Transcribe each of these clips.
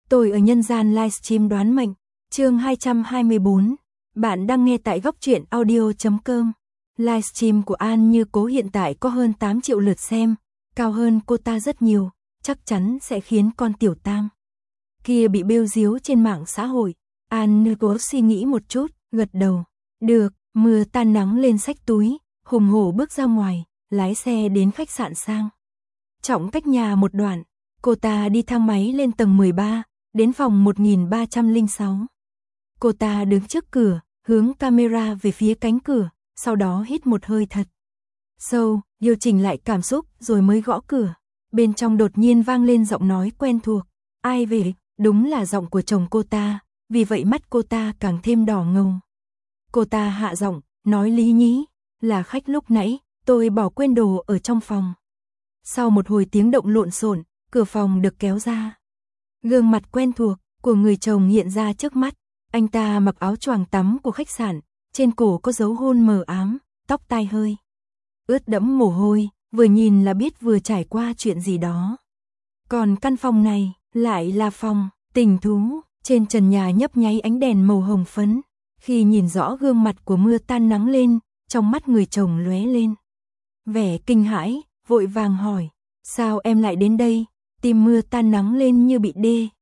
Tôi ở nhân gian livestream đoán mệnh, chương 224. Bạn đang nghe tại góc truyện audio.com. Livestream của An Như Cố hiện tại có hơn 8 triệu lượt xem, cao hơn cô ta rất nhiều, chắc chắn sẽ khiến con tiểu tam kia bị bêu díu trên mạng xã hội. An Như Cố suy nghĩ một chút, gật đầu. Được, mưa tan nắng lên xách túi, hùng hổ bước ra ngoài, lái xe đến khách sạn sang trọng cách nhà một đoạn. Cô ta đi thang máy lên tầng 13, đến phòng 1306. Cô ta đứng trước cửa, hướng camera về phía cánh cửa, sau đó hít một hơi thật sâu, điều chỉnh lại cảm xúc rồi mới gõ cửa. Bên trong đột nhiên vang lên giọng nói quen thuộc. Ai về? Đúng là giọng của chồng cô ta, vì vậy mắt cô ta càng thêm đỏ ngầu. Cô ta hạ giọng, nói lý nhí, là khách lúc nãy, tôi bỏ quên đồ ở trong phòng. Sau một hồi tiếng động lộn xộn, cửa phòng được kéo ra. Gương mặt quen thuộc của người chồng hiện ra trước mắt. Anh ta mặc áo choàng tắm của khách sạn, trên cổ có dấu hôn mờ ám, tóc tai hơi ướt đẫm mồ hôi, vừa nhìn là biết vừa trải qua chuyện gì đó. Còn căn phòng này lại là phòng tình thú, trên trần nhà nhấp nháy ánh đèn màu hồng phấn. Khi nhìn rõ gương mặt của mưa tan nắng lên, trong mắt người chồng lóe lên vẻ kinh hãi, vội vàng hỏi, sao em lại đến đây? Tim mưa tan nắng lên như bị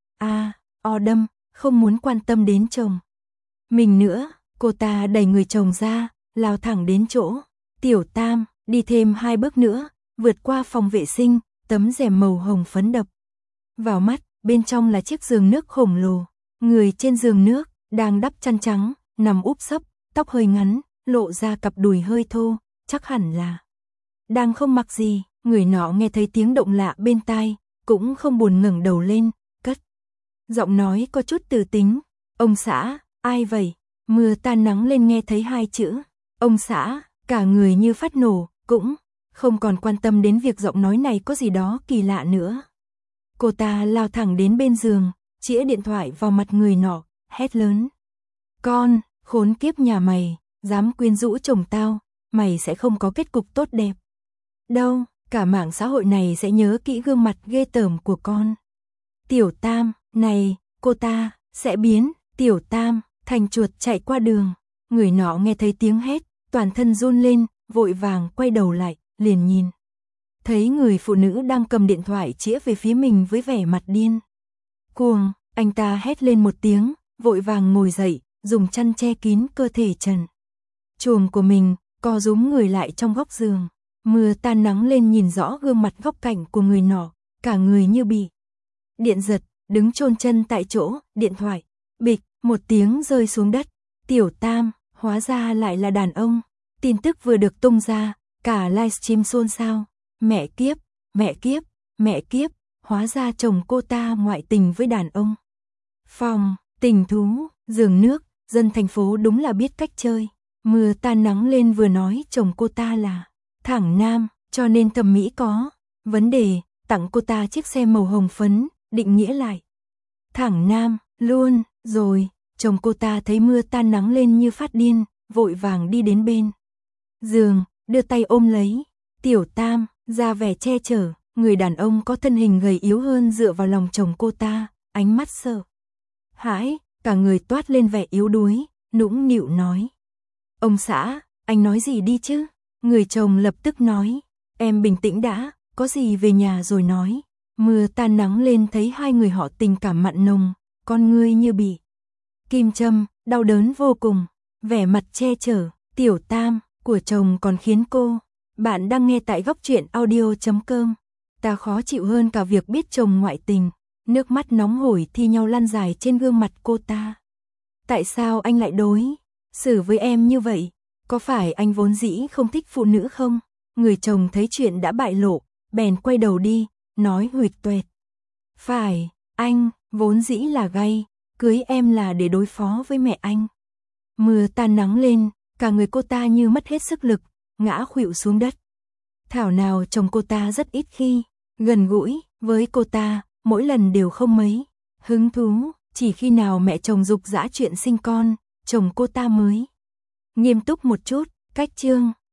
o đâm, không muốn quan tâm đến chồng mình nữa. Cô ta đẩy người chồng ra, lao thẳng đến chỗ tiểu tam, đi thêm 2 bước nữa, vượt qua phòng vệ sinh, tấm rèm màu hồng phấn đập vào mắt, bên trong là chiếc giường nước khổng lồ. Người trên giường nước đang đắp chăn trắng, nằm úp sấp, tóc hơi ngắn, lộ ra cặp đùi hơi thô, chắc hẳn là đang không mặc gì. Người nọ nghe thấy tiếng động lạ bên tai, cũng không buồn ngẩng đầu lên, cất giọng nói có chút từ tính. Ông xã, ai vậy? Mưa tan nắng lên nghe thấy 2 chữ ông xã, cả người như phát nổ, cũng không còn quan tâm đến việc giọng nói này có gì đó kỳ lạ nữa. Cô ta lao thẳng đến bên giường, chĩa điện thoại vào mặt người nọ, hét lớn. Con, khốn kiếp nhà mày, dám quyến rũ chồng tao, mày sẽ không có kết cục tốt đẹp đâu, cả mạng xã hội này sẽ nhớ kỹ gương mặt ghê tởm của con. Tiểu tam, này, cô ta sẽ biến tiểu tam thành chuột chạy qua đường. Người nọ nghe thấy tiếng hét, toàn thân run lên, vội vàng quay đầu lại, liền nhìn thấy người phụ nữ đang cầm điện thoại chĩa về phía mình với vẻ mặt điên cuồng. Anh ta hét lên một tiếng, vội vàng ngồi dậy, dùng chăn che kín cơ thể trần truồng của mình, co rúm người lại trong góc giường. Mưa tan nắng lên nhìn rõ gương mặt góc cạnh của người nọ, cả người như bị điện giật, đứng chôn chân tại chỗ. Điện thoại bịch một tiếng rơi xuống đất. Tiểu tam, hóa ra lại là đàn ông. Tin tức vừa được tung ra, cả livestream xôn xao. Mẹ kiếp, mẹ kiếp, mẹ kiếp, hóa ra chồng cô ta ngoại tình với đàn ông. Phòng tình thú, giường nước, dân thành phố đúng là biết cách chơi. Mưa tan nắng lên vừa nói chồng cô ta là thẳng nam, cho nên thẩm mỹ có vấn đề, tặng cô ta chiếc xe màu hồng phấn, định nghĩa lại thẳng nam luôn. Rồi, chồng cô ta thấy mưa tan nắng lên như phát điên, vội vàng đi đến bên giường, đưa tay ôm lấy tiểu tam, ra vẻ che chở. Người đàn ông có thân hình gầy yếu hơn dựa vào lòng chồng cô ta, ánh mắt sợ hãi, cả người toát lên vẻ yếu đuối, nũng nịu nói. Ông xã, anh nói gì đi chứ? Người chồng lập tức nói, em bình tĩnh đã, có gì về nhà rồi nói. Mưa tan nắng lên thấy hai người họ tình cảm mặn nồng, con ngươi như bị kim châm, đau đớn vô cùng, vẻ mặt che chở, tiểu tam của chồng còn khiến cô. Bạn đang nghe tại góc truyện audio.com. Ta khó chịu hơn cả việc biết chồng ngoại tình. Nước mắt nóng hổi thi nhau lăn dài trên gương mặt cô ta. Tại sao anh lại đối xử với em như vậy? Có phải anh vốn dĩ không thích phụ nữ không? Người chồng thấy chuyện đã bại lộ, bèn quay đầu đi, nói huỵch toẹt. Phải, anh vốn dĩ là gay, cưới em là để đối phó với mẹ anh. Mưa tan nắng lên, cả người cô ta như mất hết sức lực, ngã khuỵu xuống đất. Thảo nào chồng cô ta rất ít khi gần gũi với cô ta, mỗi lần đều không mấy hứng thú, chỉ khi nào mẹ chồng giục giã chuyện sinh con, chồng cô ta mới nghiêm túc một chút. Cách chương